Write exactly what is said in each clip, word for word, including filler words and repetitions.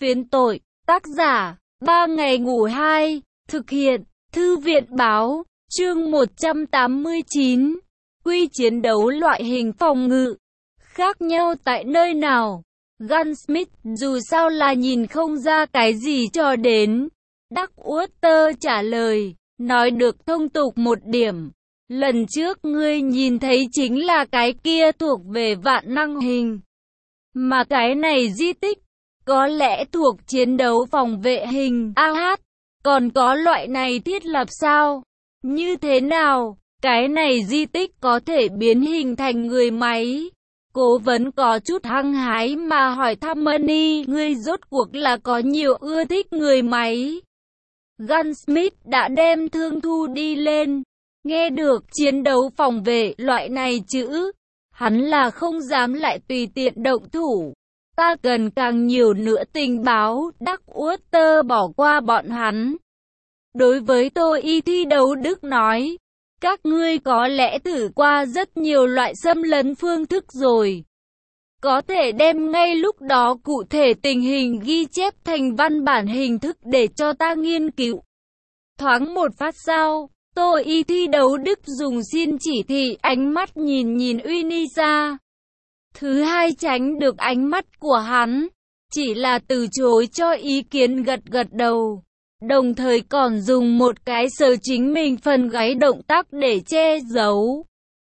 Phiến tội, tác giả, ba ngày ngủ hai, thực hiện, Thư viện báo, chương một trăm tám mươi chín, quy chiến đấu loại hình phòng ngự, khác nhau tại nơi nào? Gunsmith dù sao là nhìn không ra cái gì cho đến. Duckwater trả lời, nói được thông tục một điểm. Lần trước ngươi nhìn thấy chính là cái kia thuộc về vạn năng hình. Mà cái này di tích, có lẽ thuộc chiến đấu phòng vệ hình a hát. Còn có loại này thiết lập sao? Như thế nào? Cái này di tích có thể biến hình thành người máy. Cố vấn có chút hăng hái mà hỏi thăm Money, ngươi rốt cuộc là có nhiều ưa thích người máy. Gunsmith đã đem thương thu đi lên. Nghe được chiến đấu phòng vệ loại này chữ, hắn là không dám lại tùy tiện động thủ. Ta cần càng nhiều nữa tình báo. Duckwater bỏ qua bọn hắn. Đối với tôi y thi đấu Đức nói, các ngươi có lẽ thử qua rất nhiều loại xâm lấn phương thức rồi. Có thể đem ngay lúc đó cụ thể tình hình ghi chép thành văn bản hình thức để cho ta nghiên cứu. Thoáng một phát sao, tôi y thi đấu Đức dùng xin chỉ thị, ánh mắt nhìn nhìn Unisa. Thứ hai tránh được ánh mắt của hắn, chỉ là từ chối cho ý kiến gật gật đầu. Đồng thời còn dùng một cái sờ chính mình phần gáy động tác để che giấu.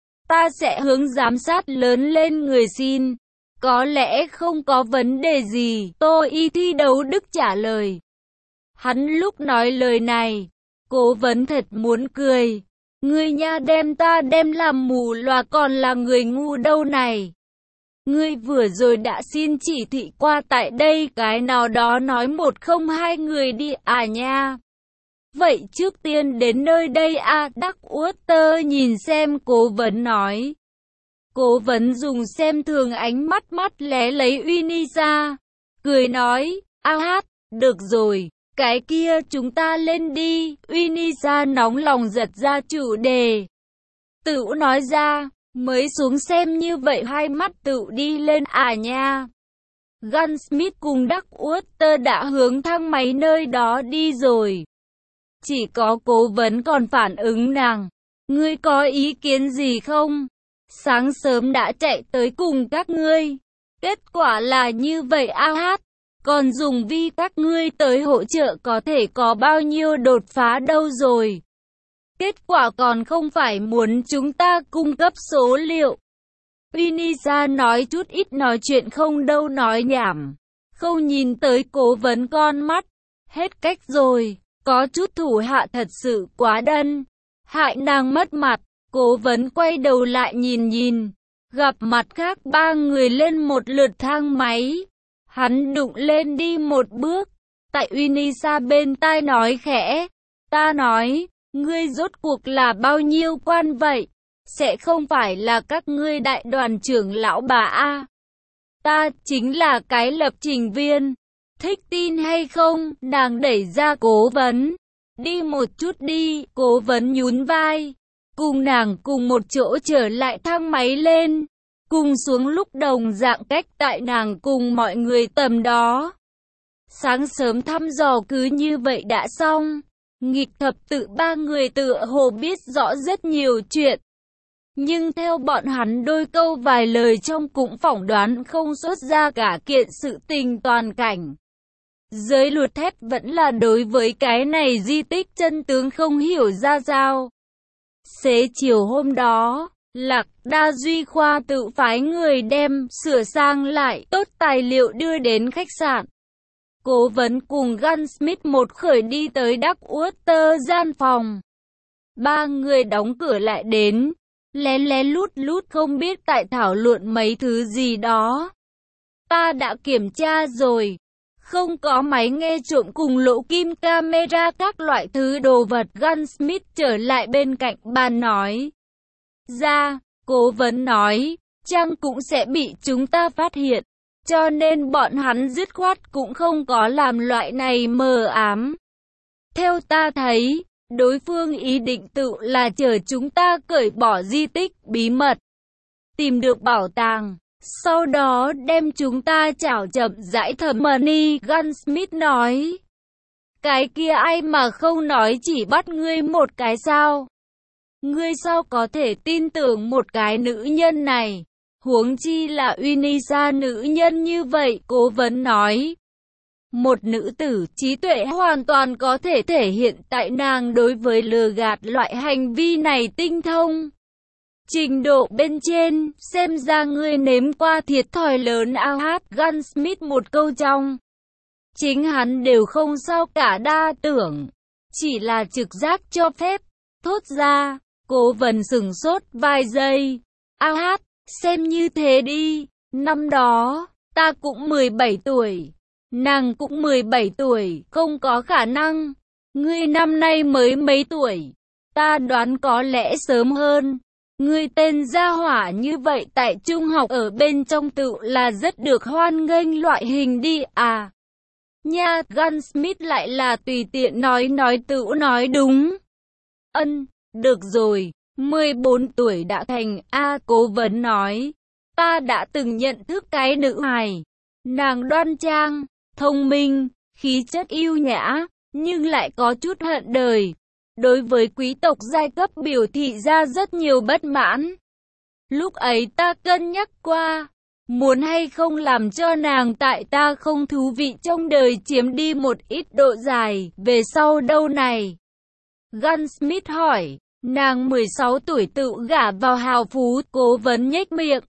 Ta sẽ hướng giám sát lớn lên người xin. Có lẽ không có vấn đề gì, Tô Y thi đấu Đức trả lời. Hắn lúc nói lời này, cố vấn thật muốn cười. Ngươi nha đem ta đem làm mù loà còn là người ngu đâu này. Ngươi vừa rồi đã xin chỉ thị qua tại đây cái nào đó nói một không hai người đi à nha. Vậy trước tiên đến nơi đây à, Duckwater nhìn xem cố vấn nói. Cố vấn dùng xem thường ánh mắt mắt lé lấy Unisa. Cười nói, a hát, được rồi, cái kia chúng ta lên đi. Unisa nóng lòng giật ra chủ đề. Tự nói ra. Mới xuống xem như vậy hai mắt tự đi lên à nha. Gunsmith cùng Duckwater đã hướng thang máy nơi đó đi rồi. Chỉ có cố vấn còn phản ứng nàng. Ngươi có ý kiến gì không? Sáng sớm đã chạy tới cùng các ngươi. Kết quả là như vậy a hát. Còn dùng vi các ngươi tới hỗ trợ có thể có bao nhiêu đột phá đâu rồi. Kết quả còn không phải muốn chúng ta cung cấp số liệu. Unisa nói chút ít nói chuyện không đâu nói nhảm. Không nhìn tới cố vấn con mắt. Hết cách rồi. Có chút thủ hạ thật sự quá đần. Hại nàng mất mặt. Cố vấn quay đầu lại nhìn nhìn. Gặp mặt khác ba người lên một lượt thang máy. Hắn đụng lên đi một bước. Tại Unisa bên tai nói khẽ. Ta nói. Ngươi rốt cuộc là bao nhiêu quan vậy? Sẽ không phải là các ngươi đại đoàn trưởng lão bà a? Ta chính là cái lập trình viên. Thích tin hay không? Nàng đẩy ra cố vấn. Đi một chút đi, cố vấn nhún vai. Cùng nàng cùng một chỗ trở lại thang máy lên. Cùng xuống lúc đồng dạng cách tại nàng cùng mọi người tầm đó. Sáng sớm thăm dò cứ như vậy đã xong. Nghịch thập tự ba người tựa hồ biết rõ rất nhiều chuyện. Nhưng theo bọn hắn đôi câu vài lời trong cũng phỏng đoán không xuất ra cả kiện sự tình toàn cảnh. Giới luật thép vẫn là đối với cái này di tích chân tướng không hiểu ra sao. Xế chiều hôm đó, Lạc Đa Duy Khoa tự phái người đem sửa sang lại tốt tài liệu đưa đến khách sạn. Cố vấn cùng Gunsmith một khởi đi tới Duckwater gian phòng. Ba người đóng cửa lại đến, lén lén lút lút không biết tại thảo luận mấy thứ gì đó. Ta đã kiểm tra rồi, không có máy nghe trộm cùng lỗ kim camera các loại thứ đồ vật. Gunsmith trở lại bên cạnh bàn nói. Ra, cố vấn nói, chăng cũng sẽ bị chúng ta phát hiện. Cho nên bọn hắn dứt khoát cũng không có làm loại này mờ ám. Theo ta thấy, đối phương ý định tự là chờ chúng ta cởi bỏ di tích bí mật. Tìm được bảo tàng. sau đó đem chúng ta chảo chậm rãi thẩm mani. Gunsmith nói. Cái kia ai mà không nói chỉ bắt ngươi một cái sao? Ngươi sao có thể tin tưởng một cái nữ nhân này? Huống chi là Unisa nữ nhân như vậy, cố vấn nói. Một nữ tử trí tuệ hoàn toàn có thể thể hiện tại nàng đối với lừa gạt loại hành vi này tinh thông. Trình độ bên trên, xem ra ngươi nếm qua thiệt thòi lớn. A hát Gunsmith một câu trong. Chính hắn đều không sao cả đa tưởng. Chỉ là trực giác cho phép. Thốt ra, cố vấn sửng sốt vài giây. A hát, xem như thế đi. Năm đó, ta cũng mười bảy tuổi. Nàng cũng mười bảy tuổi, không có khả năng. Ngươi năm nay mới mấy tuổi? Ta đoán có lẽ sớm hơn. Ngươi tên gia hỏa như vậy tại trung học ở bên trong tự là rất được hoan nghênh loại hình đi à. Nha, Gunsmith lại là tùy tiện nói nói tự nói đúng. Ân, được rồi, mười bốn tuổi đã thành. A cố vấn nói. Ta đã từng nhận thức cái nữ hài. Nàng đoan trang, thông minh, khí chất yêu nhã, nhưng lại có chút hận đời. Đối với quý tộc giai cấp biểu thị ra rất nhiều bất mãn. Lúc ấy ta cân nhắc qua, muốn hay không làm cho nàng tại ta không thú vị trong đời chiếm đi một ít độ dài, về sau đâu này? Gunsmith hỏi, nàng mười sáu tuổi tự gả vào hào phú, cố vấn nhếch miệng.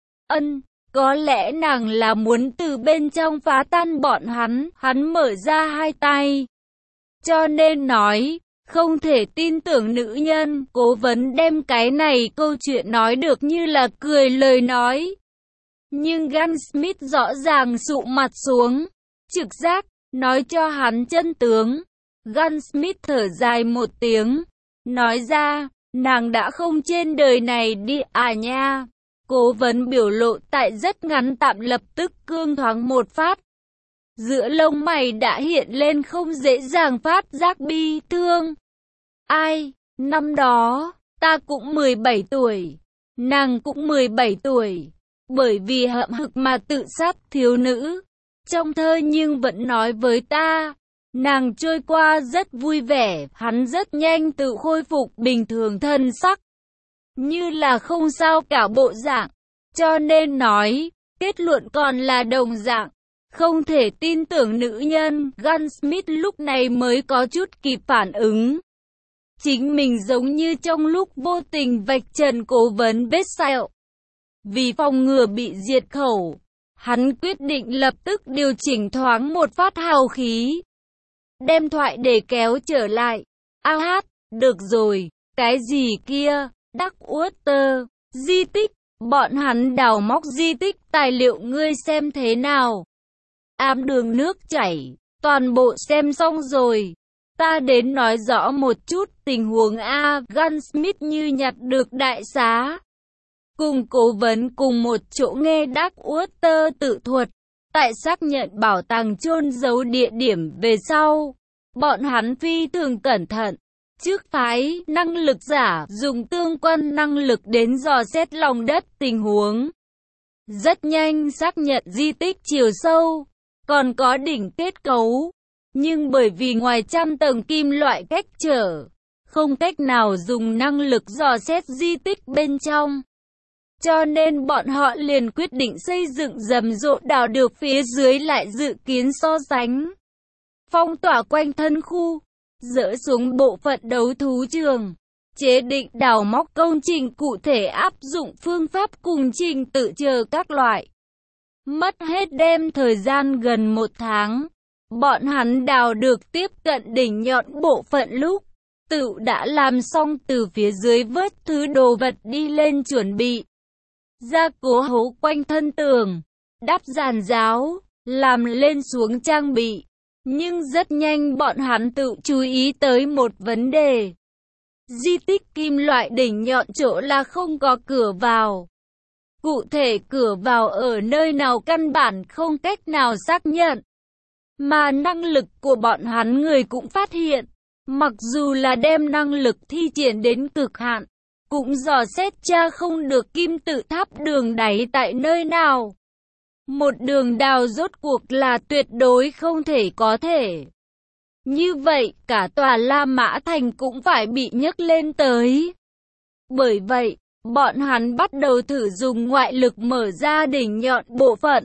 Ân, có lẽ nàng là muốn từ bên trong phá tan bọn hắn, hắn mở ra hai tay. Cho nên nói, không thể tin tưởng nữ nhân, cố vấn đem cái này câu chuyện nói được như là cười lời nói. Nhưng Gunsmith rõ ràng sụ mặt xuống, trực giác, nói cho hắn chân tướng. Gunsmith thở dài một tiếng, nói ra, nàng đã không trên đời này đi à nha. Cố vấn biểu lộ tại rất ngắn tạm lập tức cương thoáng một phát. Giữa lông mày đã hiện lên không dễ dàng phát giác bi thương. Ai, năm đó, ta cũng mười bảy tuổi, nàng cũng mười bảy tuổi, bởi vì hậm hực mà tự sát thiếu nữ. Trong thơ nhưng vẫn nói với ta, nàng trôi qua rất vui vẻ, hắn rất nhanh tự khôi phục bình thường thân sắc. Như là không sao cả bộ dạng, cho nên nói, kết luận còn là đồng dạng, không thể tin tưởng nữ nhân. Gunsmith lúc này mới có chút kịp phản ứng. Chính mình giống như trong lúc vô tình vạch trần cố vấn vết sẹo. Vì phòng ngừa bị diệt khẩu, hắn quyết định lập tức điều chỉnh thoáng một phát hào khí. Đem thoại để kéo trở lại. A hát, được rồi, cái gì kia? Darkwater, di tích, bọn hắn đào móc di tích tài liệu ngươi xem thế nào? Ám đường nước chảy, toàn bộ xem xong rồi. Ta đến nói rõ một chút tình huống A. Gunsmith như nhặt được đại xá. Cùng cố vấn cùng một chỗ nghe Darkwater tự thuật. Tại xác nhận bảo tàng chôn giấu địa điểm về sau, bọn hắn phi thường cẩn thận. Trước phái năng lực giả dùng tương quan năng lực đến dò xét lòng đất tình huống. Rất nhanh xác nhận di tích chiều sâu, còn có đỉnh kết cấu. Nhưng bởi vì ngoài trăm tầng kim loại cách trở, không cách nào dùng năng lực dò xét di tích bên trong. Cho nên bọn họ liền quyết định xây dựng rầm rộ đào được phía dưới lại dự kiến so sánh. Phong tỏa quanh thân khu, dỡ xuống bộ phận đấu thú trường, chế định đào móc công trình cụ thể áp dụng phương pháp cùng trình tự chờ các loại. Mất hết đêm thời gian gần một tháng. Bọn hắn đào được tiếp cận đỉnh nhọn bộ phận lúc, tự đã làm xong từ phía dưới vớt thứ đồ vật đi lên chuẩn bị. Gia cố hố quanh thân tường, đắp giàn giáo, làm lên xuống trang bị. Nhưng rất nhanh bọn hắn tự chú ý tới một vấn đề. Di tích kim loại đỉnh nhọn chỗ là không có cửa vào. Cụ thể cửa vào ở nơi nào căn bản không cách nào xác nhận. Mà năng lực của bọn hắn người cũng phát hiện, mặc dù là đem năng lực thi triển đến cực hạn, cũng dò xét tra không được kim tự tháp đường đáy tại nơi nào. Một đường đào rốt cuộc là tuyệt đối không thể có thể. Như vậy, cả tòa La Mã Thành cũng phải bị nhấc lên tới. Bởi vậy, bọn hắn bắt đầu thử dùng ngoại lực mở ra đỉnh nhọn bộ phận.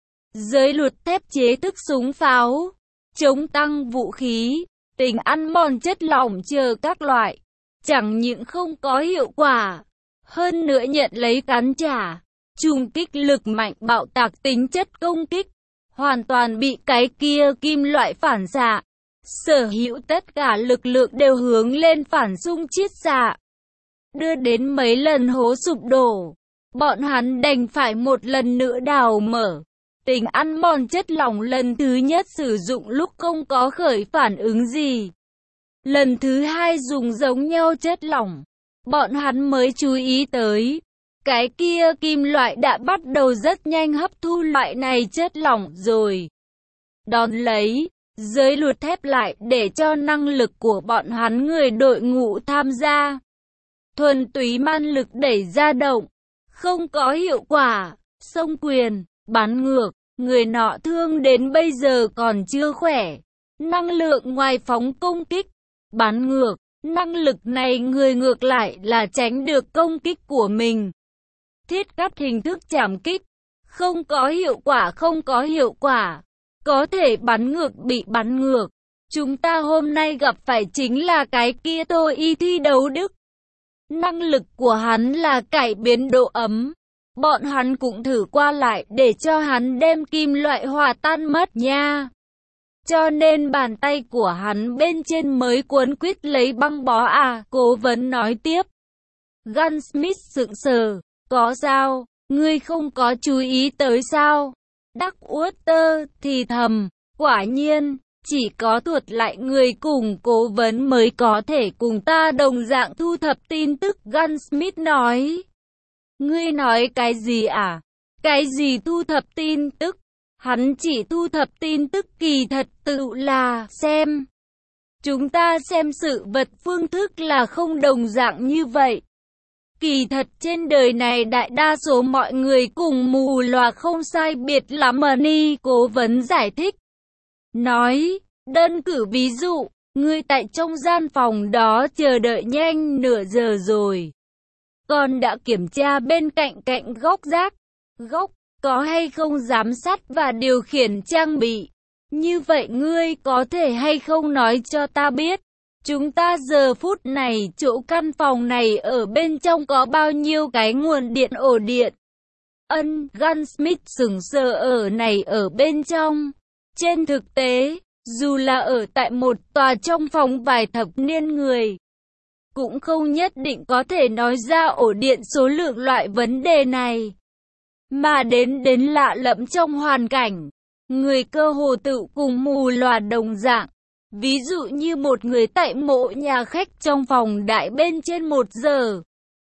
Giới luật thép chế thức súng pháo, chống tăng vũ khí, tính ăn mòn chất lỏng chờ các loại. Chẳng những không có hiệu quả, hơn nữa nhận lấy cắn trả, trùng kích lực mạnh bạo tạc tính chất công kích, hoàn toàn bị cái kia kim loại phản xạ. Sở hữu tất cả lực lượng đều hướng lên phản xung chiết xạ, đưa đến mấy lần hố sụp đổ. Bọn hắn đành phải một lần nữa đào mở. Tính ăn mòn chất lỏng lần thứ nhất sử dụng lúc không có khởi phản ứng gì. Lần thứ hai dùng giống nhau chất lỏng. Bọn hắn mới chú ý tới. Cái kia kim loại đã bắt đầu rất nhanh hấp thu loại này chất lỏng rồi. Đón lấy, giới luật thép lại để cho năng lực của bọn hắn người đội ngũ tham gia. Thuần túy man lực đẩy ra động, không có hiệu quả, xông quyền, bắn ngược, người nọ thương đến bây giờ còn chưa khỏe. Năng lượng ngoài phóng công kích, bắn ngược, năng lực này người ngược lại là tránh được công kích của mình. Thiết cắt hình thức chạm kích, không có hiệu quả không có hiệu quả, có thể bắn ngược bị bắn ngược. Chúng ta hôm nay gặp phải chính là cái kia Tô Y thi đấu đức. Năng lực của hắn là cải biến độ ấm. Bọn hắn cũng thử qua lại để cho hắn đem kim loại hòa tan mất nha. Cho nên bàn tay của hắn bên trên mới cuốn quýt lấy băng bó à, cố vấn nói tiếp. Gunsmith sững sờ, có sao, ngươi không có chú ý tới sao? Darkwater thì thầm, quả nhiên, chỉ có thuật lại người cùng cố vấn mới có thể cùng ta đồng dạng thu thập tin tức. Gunsmith nói. Ngươi nói cái gì à? Cái gì thu thập tin tức? Hắn chỉ thu thập tin tức kỳ thật tự là xem. Chúng ta xem sự vật phương thức là không đồng dạng như vậy. Kỳ thật trên đời này đại đa số mọi người cùng mù lòa không sai biệt lắm. Ni cố vấn giải thích. Nói, đơn cử ví dụ, ngươi tại trong gian phòng đó chờ đợi nhanh nửa giờ rồi. Còn đã kiểm tra bên cạnh cạnh góc rác, góc, có hay không giám sát và điều khiển trang bị. Như vậy ngươi có thể hay không nói cho ta biết, chúng ta giờ phút này chỗ căn phòng này ở bên trong có bao nhiêu cái nguồn điện ổ điện? Ân, Gunsmith sững sờ ở này ở bên trong. Trên thực tế, dù là ở tại một tòa trong phòng vài thập niên người, cũng không nhất định có thể nói ra ổ điện số lượng loại vấn đề này. Mà đến đến lạ lẫm trong hoàn cảnh, người cơ hồ tự cùng mù lòa đồng dạng. Ví dụ như một người tại mộ nhà khách trong phòng đại bên trên một giờ.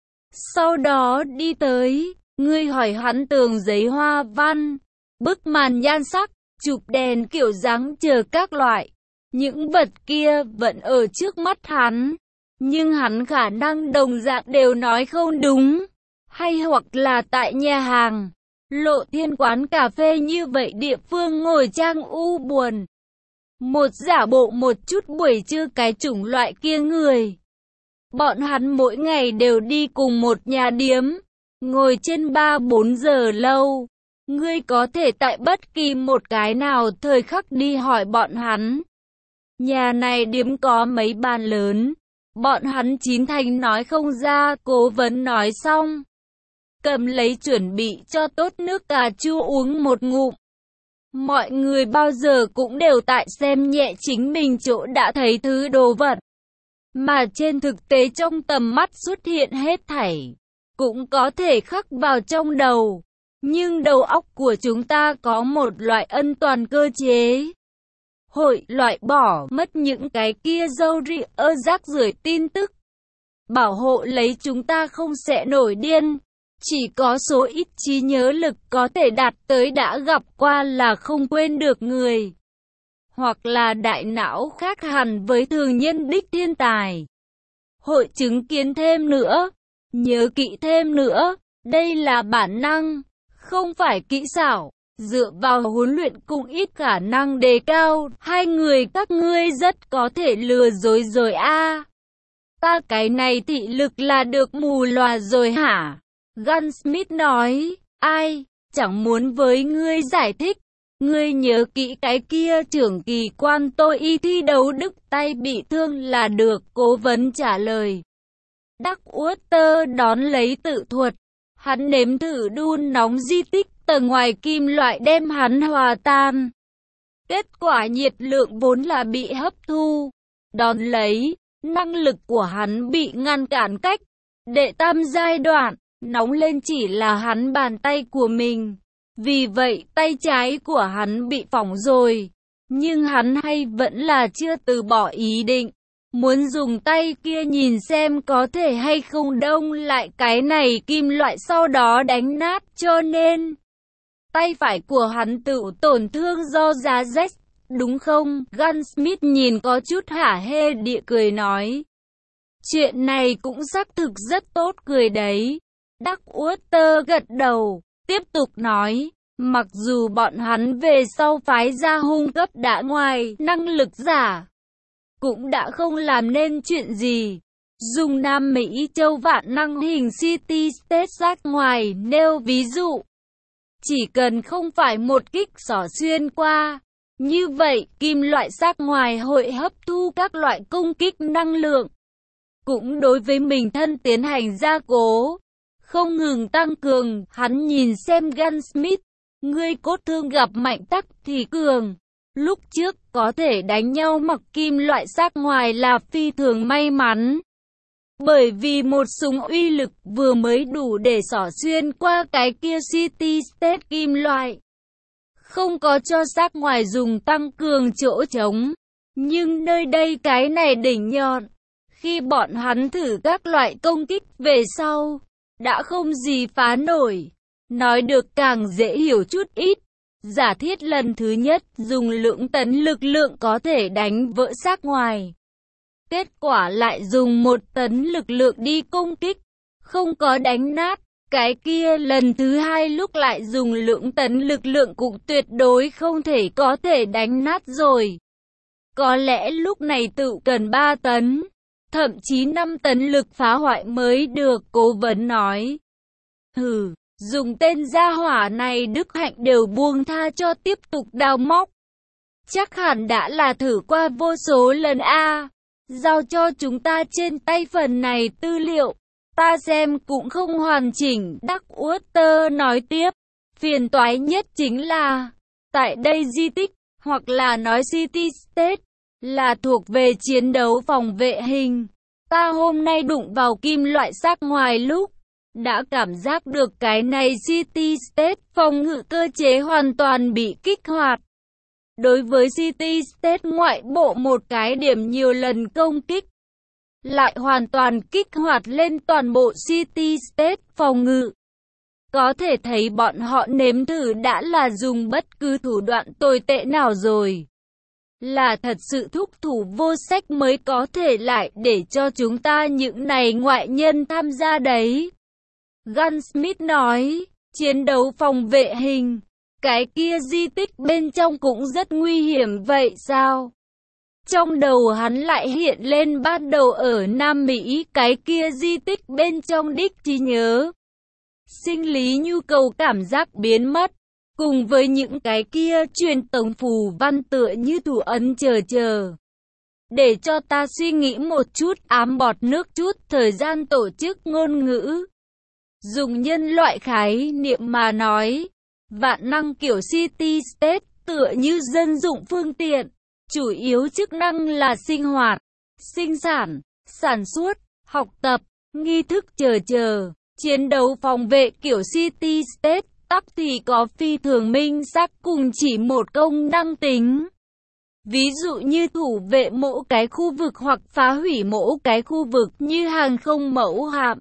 Sau đó đi tới, ngươi hỏi hắn tường giấy hoa văn, bức màn nhan sắc, chụp đèn kiểu dáng chờ các loại. Những vật kia vẫn ở trước mắt hắn. Nhưng hắn khả năng đồng dạng đều nói không đúng. Hay hoặc là tại nhà hàng, lộ thiên quán cà phê như vậy địa phương ngồi trang u buồn. Một giả bộ một chút buổi trưa cái chủng loại kia người. Bọn hắn mỗi ngày đều đi cùng một nhà điếm, ngồi trên ba bốn giờ lâu. Ngươi có thể tại bất kỳ một cái nào thời khắc đi hỏi bọn hắn. Nhà này điếm có mấy bàn lớn. Bọn hắn chín thành nói không ra. Cố vấn nói xong, cầm lấy chuẩn bị cho tốt nước cà chua uống một ngụm. Mọi người bao giờ cũng đều tại xem nhẹ chính mình chỗ đã thấy thứ đồ vật, mà trên thực tế trong tầm mắt xuất hiện hết thảy, cũng có thể khắc vào trong đầu. Nhưng đầu óc của chúng ta có một loại ân toàn cơ chế. Hội loại bỏ mất những cái kia dâu ri ơ rác rưởi tin tức. Bảo hộ lấy chúng ta không sẽ nổi điên. Chỉ có số ít trí nhớ lực có thể đạt tới đã gặp qua là không quên được người. Hoặc là đại não khác hẳn với thường nhân đích thiên tài. Hội chứng kiến thêm nữa. Nhớ kỹ thêm nữa, đây là bản năng, không phải kỹ xảo. Dựa vào huấn luyện cũng ít khả năng đề cao, hai người các ngươi rất có thể lừa dối rồi a. À. Ta cái này thị lực là được mù lòa rồi hả? Gunsmith nói, ai, chẳng muốn với ngươi giải thích. Ngươi nhớ kỹ cái kia trưởng kỳ quan tôi y thi đấu đứt tay bị thương là được, cố vấn trả lời. Duckwater đón lấy tự thuật. Hắn nếm thử đun nóng di tích tầng ngoài kim loại đem hắn hòa tan. Kết quả nhiệt lượng vốn là bị hấp thu. Đón lấy, năng lực của hắn bị ngăn cản cách. Đệ tam giai đoạn, nóng lên chỉ là hắn bàn tay của mình. Vì vậy tay trái của hắn bị phỏng rồi. Nhưng hắn hay vẫn là chưa từ bỏ ý định. Muốn dùng tay kia nhìn xem có thể hay không đông lại cái này kim loại sau đó đánh nát, cho nên tay phải của hắn tự tổn thương do giá rét, đúng không? Gunsmith nhìn có chút hả hê địa cười nói. Chuyện này cũng xác thực rất tốt cười đấy. Duckwater gật đầu, tiếp tục nói. Mặc dù bọn hắn về sau phái ra hung cấp đã ngoài năng lực giả, cũng đã không làm nên chuyện gì. Dùng Nam Mỹ châu vạn năng hình City State sát ngoài nêu ví dụ. Chỉ cần không phải một kích xỏ xuyên qua, như vậy kim loại sát ngoài hội hấp thu các loại công kích năng lượng. Cũng đối với mình thân tiến hành gia cố, không ngừng tăng cường. Hắn nhìn xem Gunsmith, ngươi cốt thương gặp mạnh tắc thì cường. Lúc trước có thể đánh nhau mặc kim loại sát ngoài là phi thường may mắn. Bởi vì một súng uy lực vừa mới đủ để xỏ xuyên qua cái kia City State kim loại. Không có cho sát ngoài dùng tăng cường chỗ trống. Nhưng nơi đây cái này đỉnh nhọn. Khi bọn hắn thử các loại công kích về sau, đã không gì phá nổi. Nói được càng dễ hiểu chút ít. Giả thiết lần thứ nhất dùng lượng tấn lực lượng có thể đánh vỡ xác ngoài. Kết quả lại dùng một tấn lực lượng đi công kích, không có đánh nát. Cái kia lần thứ hai lúc lại dùng lượng tấn lực lượng cũng tuyệt đối không thể có thể đánh nát rồi. Có lẽ lúc này tự cần ba tấn, thậm chí năm tấn lực phá hoại mới được, cố vấn nói. Hừ. Dùng tên gia hỏa này Đức Hạnh đều buông tha cho tiếp tục đào móc. Chắc hẳn đã là thử qua vô số lần a. À. Giao cho chúng ta trên tay phần này tư liệu. Ta xem cũng không hoàn chỉnh. Duckwater nói tiếp. Phiền toái nhất chính là, tại đây di tích, hoặc là nói City State, là thuộc về chiến đấu phòng vệ hình. Ta hôm nay đụng vào kim loại sát ngoài lúc, đã cảm giác được cái này City State phòng ngự cơ chế hoàn toàn bị kích hoạt. Đối với City State ngoại bộ một cái điểm nhiều lần công kích, lại hoàn toàn kích hoạt lên toàn bộ City State phòng ngự. Có thể thấy bọn họ nếm thử đã là dùng bất cứ thủ đoạn tồi tệ nào rồi. Là thật sự thúc thủ vô sách mới có thể lại để cho chúng ta những này ngoại nhân tham gia đấy. Gunsmith nói, chiến đấu phòng vệ hình, cái kia di tích bên trong cũng rất nguy hiểm vậy sao? Trong đầu hắn lại hiện lên ban đầu ở Nam Mỹ cái kia di tích bên trong đích trí nhớ. Sinh lý nhu cầu cảm giác biến mất, cùng với những cái kia truyền tống phù văn tựa như thủ ấn chờ chờ. Để cho ta suy nghĩ một chút, ám bọt nước chút thời gian tổ chức ngôn ngữ. Dùng nhân loại khái niệm mà nói, vạn năng kiểu City State tựa như dân dụng phương tiện, chủ yếu chức năng là sinh hoạt, sinh sản, sản xuất, học tập, nghi thức chờ chờ. Chiến đấu phòng vệ kiểu City State tắc thì có phi thường minh xác cùng chỉ một công năng tính. Ví dụ như thủ vệ mỗi cái khu vực hoặc phá hủy mỗi cái khu vực như hàng không mẫu hạm.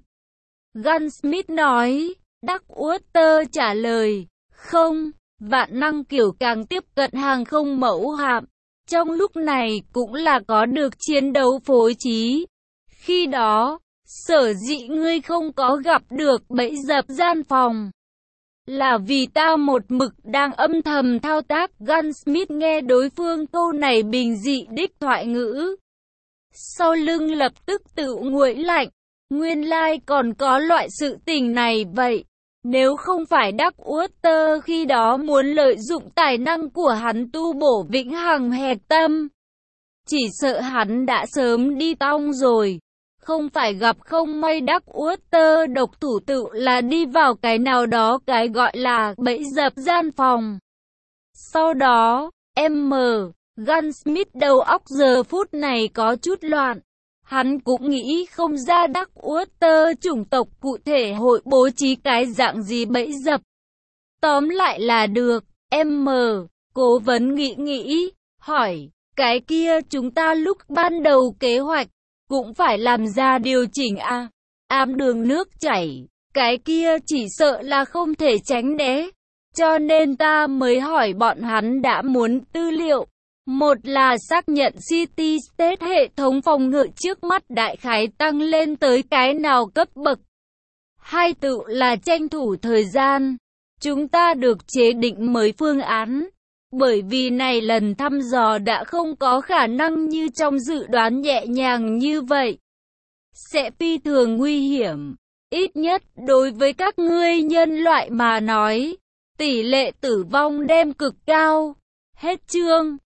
Gunsmith nói, Duckwater trả lời, không, vạn năng kiểu càng tiếp cận hàng không mẫu hạm. Trong lúc này cũng là có được chiến đấu phối trí. Khi đó, Sở dĩ ngươi không có gặp được bẫy dập gian phòng là vì ta một mực đang âm thầm thao tác. Gunsmith nghe đối phương câu này bình dị đích thoại ngữ, sau lưng lập tức tự nguội lạnh. Nguyên lai like còn có loại sự tình này vậy. Nếu không phải Darkwater khi đó muốn lợi dụng tài năng của hắn tu bổ vĩnh hằng hẹp tâm, chỉ sợ hắn đã sớm đi tong rồi. Không phải gặp không may Darkwater độc thủ tự là đi vào cái nào đó cái gọi là bẫy dập gian phòng. Sau đó, M. Gunsmith đầu óc giờ phút này có chút loạn. Hắn cũng nghĩ không ra Darkwater chủng tộc cụ thể hội bố trí cái dạng gì bẫy dập. Tóm lại là được. M. Cố vấn nghĩ nghĩ, hỏi, cái kia chúng ta lúc ban đầu kế hoạch cũng phải làm ra điều chỉnh à? Ám đường nước chảy, cái kia chỉ sợ là không thể tránh né. Cho nên ta mới hỏi bọn hắn đã muốn tư liệu. Một là xác nhận City State hệ thống phòng ngự trước mắt đại khái tăng lên tới cái nào cấp bậc. Hai tự là tranh thủ thời gian. Chúng ta được chế định mới phương án. Bởi vì này lần thăm dò đã không có khả năng như trong dự đoán nhẹ nhàng như vậy. Sẽ phi thường nguy hiểm. Ít nhất đối với các ngươi nhân loại mà nói. Tỷ lệ tử vong đem cực cao. Hết chương.